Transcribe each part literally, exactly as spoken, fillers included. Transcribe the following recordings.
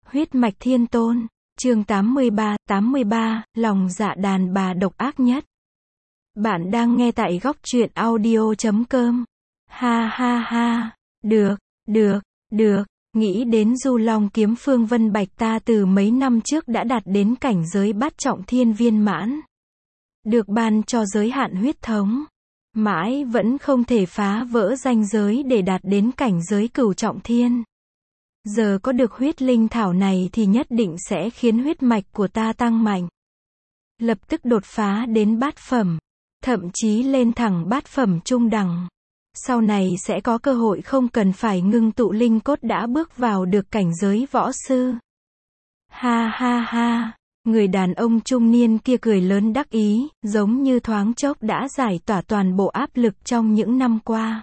Huyết mạch thiên tôn, chương tám mươi ba, tám mươi ba, lòng dạ đàn bà độc ác nhất. Bạn đang nghe tại góc truyện audio chấm com. Ha ha ha, được, được, được, nghĩ đến Du Long kiếm Phương Vân Bạch ta từ mấy năm trước đã đạt đến cảnh giới bát trọng thiên viên mãn. Được ban cho giới hạn huyết thống. Mãi vẫn không thể phá vỡ ranh giới để đạt đến cảnh giới cửu trọng thiên. Giờ có được huyết linh thảo này thì nhất định sẽ khiến huyết mạch của ta tăng mạnh. Lập tức đột phá đến bát phẩm, thậm chí lên thẳng bát phẩm trung đẳng. Sau này sẽ có cơ hội không cần phải ngưng tụ linh cốt đã bước vào được cảnh giới võ sư. Ha ha ha, người đàn ông trung niên kia cười lớn đắc ý, giống như thoáng chốc đã giải tỏa toàn bộ áp lực trong những năm qua.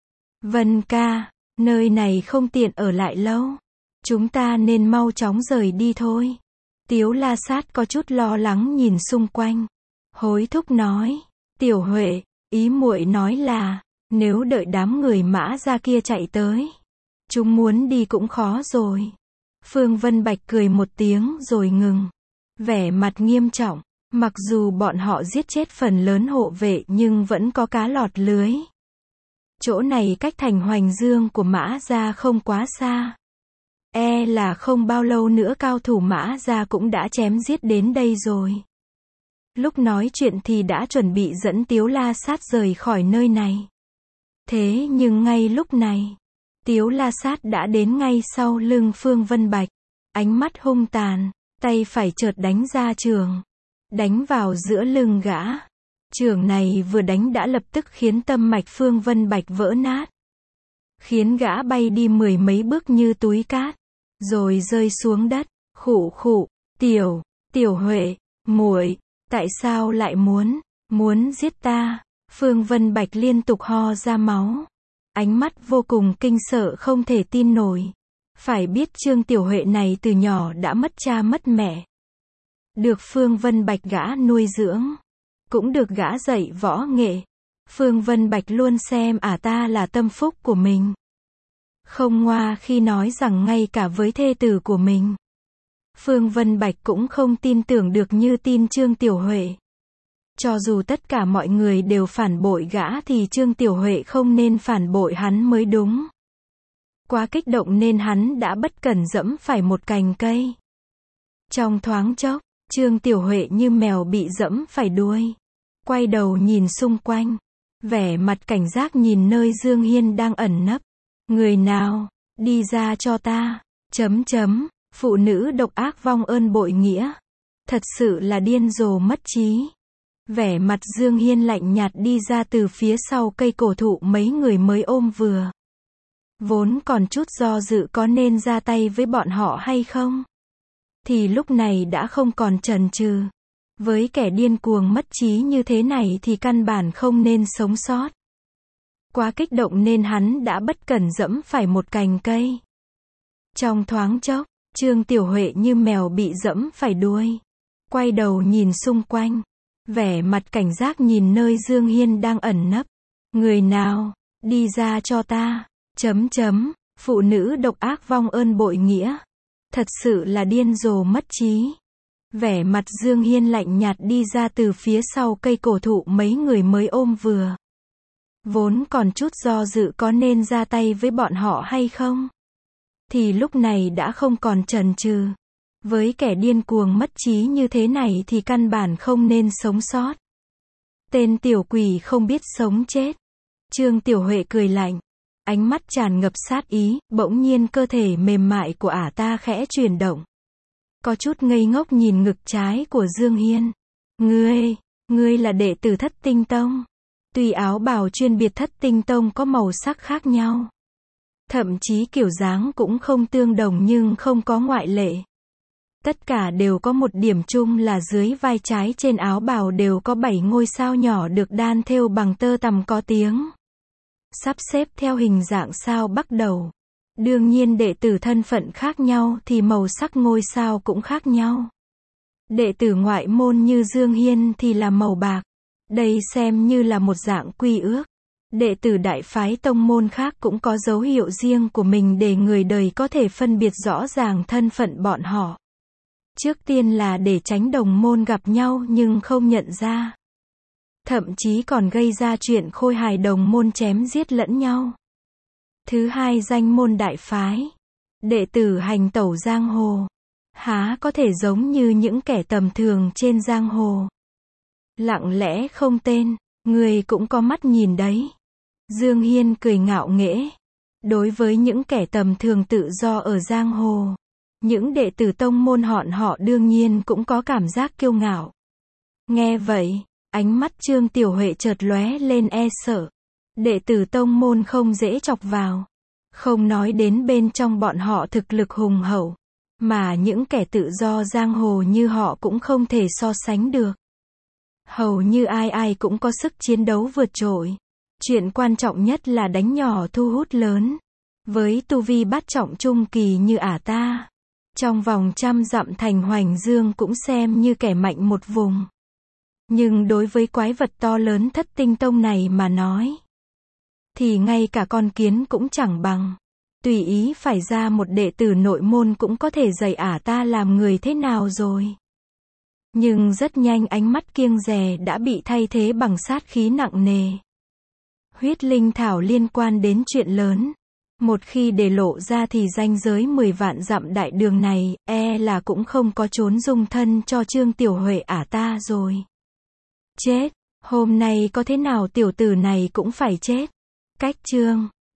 Vân ca, nơi này không tiện ở lại lâu. Chúng ta nên mau chóng rời đi thôi. Tiếu La Sát có chút lo lắng nhìn xung quanh. Hối thúc nói, Tiểu Huệ, ý muội nói là, nếu đợi đám người Mã ra kia chạy tới, chúng muốn đi cũng khó rồi. Phương Vân Bạch cười một tiếng rồi ngừng. Vẻ mặt nghiêm trọng, mặc dù bọn họ giết chết phần lớn hộ vệ nhưng vẫn có cá lọt lưới. Chỗ này cách thành Hoành Dương của Mã gia không quá xa. E là không bao lâu nữa cao thủ Mã gia cũng đã chém giết đến đây rồi. Lúc nói chuyện thì đã chuẩn bị dẫn Tiếu La Sát rời khỏi nơi này. Thế nhưng ngay lúc này, Tiếu La Sát đã đến ngay sau lưng Phương Vân Bạch. Ánh mắt hung tàn, tay phải chợt đánh ra trường. Đánh vào giữa lưng gã. Trường này vừa đánh đã lập tức khiến tâm mạch Phương Vân Bạch vỡ nát. Khiến gã bay đi mười mấy bước như túi cát. Rồi rơi xuống đất, khụ khụ, tiểu, tiểu Huệ, muội, tại sao lại muốn, muốn giết ta? Phương Vân Bạch liên tục ho ra máu. Ánh mắt vô cùng kinh sợ không thể tin nổi. Phải biết Trương Tiểu Huệ này từ nhỏ đã mất cha mất mẹ. Được Phương Vân Bạch gã nuôi dưỡng. Cũng được gã dạy võ nghệ. Phương Vân Bạch luôn xem ả ta là tâm phúc của mình. Không ngoa khi nói rằng ngay cả với thê tử của mình, Phương Vân Bạch cũng không tin tưởng được như tin Trương Tiểu Huệ. Cho dù tất cả mọi người đều phản bội gã thì Trương Tiểu Huệ không nên phản bội hắn mới đúng. Quá kích động nên hắn đã bất cẩn giẫm phải một cành cây. Trong thoáng chốc, Trương Tiểu Huệ như mèo bị giẫm phải đuôi. Quay đầu nhìn xung quanh, vẻ mặt cảnh giác nhìn nơi Dương Hiên đang ẩn nấp. Người nào, đi ra cho ta, chấm chấm, phụ nữ độc ác vong ơn bội nghĩa. Thật sự là điên rồ mất trí. Vẻ mặt Dương Hiên lạnh nhạt đi ra từ phía sau cây cổ thụ mấy người mới ôm vừa. Vốn còn chút do dự có nên ra tay với bọn họ hay không. Thì lúc này đã không còn chần chừ. Với kẻ điên cuồng mất trí như thế này thì căn bản không nên sống sót. Quá kích động nên hắn đã bất cẩn giẫm phải một cành cây. Trong thoáng chốc, Trương Tiểu Huệ như mèo bị giẫm phải đuôi. Quay đầu nhìn xung quanh. Vẻ mặt cảnh giác nhìn nơi Dương Hiên đang ẩn nấp. Người nào, đi ra cho ta, chấm chấm, phụ nữ độc ác vong ơn bội nghĩa. Thật sự là điên rồ mất trí. Vẻ mặt Dương Hiên lạnh nhạt đi ra từ phía sau cây cổ thụ mấy người mới ôm vừa. Vốn còn chút do dự có nên ra tay với bọn họ hay không. Thì lúc này đã không còn chần chừ. Với kẻ điên cuồng mất trí như thế này thì căn bản không nên sống sót. Tên tiểu quỷ không biết sống chết. Trương Tiểu Huệ cười lạnh. Ánh mắt tràn ngập sát ý, bỗng nhiên cơ thể mềm mại của ả ta khẽ chuyển động. Có chút ngây ngốc nhìn ngực trái của Dương Hiên. Ngươi, ngươi là đệ tử Thất Tinh Tông. Tuy áo bào chuyên biệt Thất Tinh Tông có màu sắc khác nhau. Thậm chí kiểu dáng cũng không tương đồng nhưng không có ngoại lệ. Tất cả đều có một điểm chung là dưới vai trái trên áo bào đều có bảy ngôi sao nhỏ được đan thêu bằng tơ tằm có tiếng. Sắp xếp theo hình dạng sao bắt đầu. Đương nhiên đệ tử thân phận khác nhau thì màu sắc ngôi sao cũng khác nhau. Đệ tử ngoại môn như Dương Hiên thì là màu bạc. Đây xem như là một dạng quy ước. Đệ tử đại phái tông môn khác cũng có dấu hiệu riêng của mình để người đời có thể phân biệt rõ ràng thân phận bọn họ. Trước tiên là để tránh đồng môn gặp nhau nhưng không nhận ra. Thậm chí còn gây ra chuyện khôi hài đồng môn chém giết lẫn nhau. Thứ hai, danh môn đại phái. Đệ tử hành tẩu giang hồ. Há có thể giống như những kẻ tầm thường trên giang hồ. Lặng lẽ không tên, người cũng có mắt nhìn đấy. Dương Hiên cười ngạo nghễ. Đối với những kẻ tầm thường tự do ở giang hồ, những đệ tử tông môn họn họ đương nhiên cũng có cảm giác kiêu ngạo. Nghe vậy, ánh mắt Trương Tiểu Huệ chợt lóe lên e sợ. Đệ tử tông môn không dễ chọc vào. Không nói đến bên trong bọn họ thực lực hùng hậu, mà những kẻ tự do giang hồ như họ cũng không thể so sánh được. Hầu như ai ai cũng có sức chiến đấu vượt trội. Chuyện quan trọng nhất là đánh nhỏ thu hút lớn. Với tu vi bát trọng trung kỳ như ả ta, trong vòng trăm dặm thành Hoành Dương cũng xem như kẻ mạnh một vùng. Nhưng đối với quái vật to lớn Thất Tinh Tông này mà nói, thì ngay cả con kiến cũng chẳng bằng. Tùy ý phải ra một đệ tử nội môn cũng có thể dạy ả ta làm người thế nào rồi. Nhưng rất nhanh ánh mắt kiêng dè đã bị thay thế bằng sát khí nặng nề. Huyết linh thảo liên quan đến chuyện lớn. Một khi để lộ ra thì ranh giới mười vạn dặm đại đường này, e là cũng không có trốn dung thân cho Trương Tiểu Huệ ả ta rồi. Chết, hôm nay có thế nào tiểu tử này cũng phải chết. Cách chương